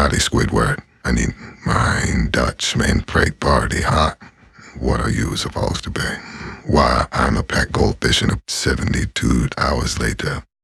Howdy, Squidward. I need mine Dutchman break party hot. What are you supposed to be? Why, I'm a packed goldfish and 72 hours later.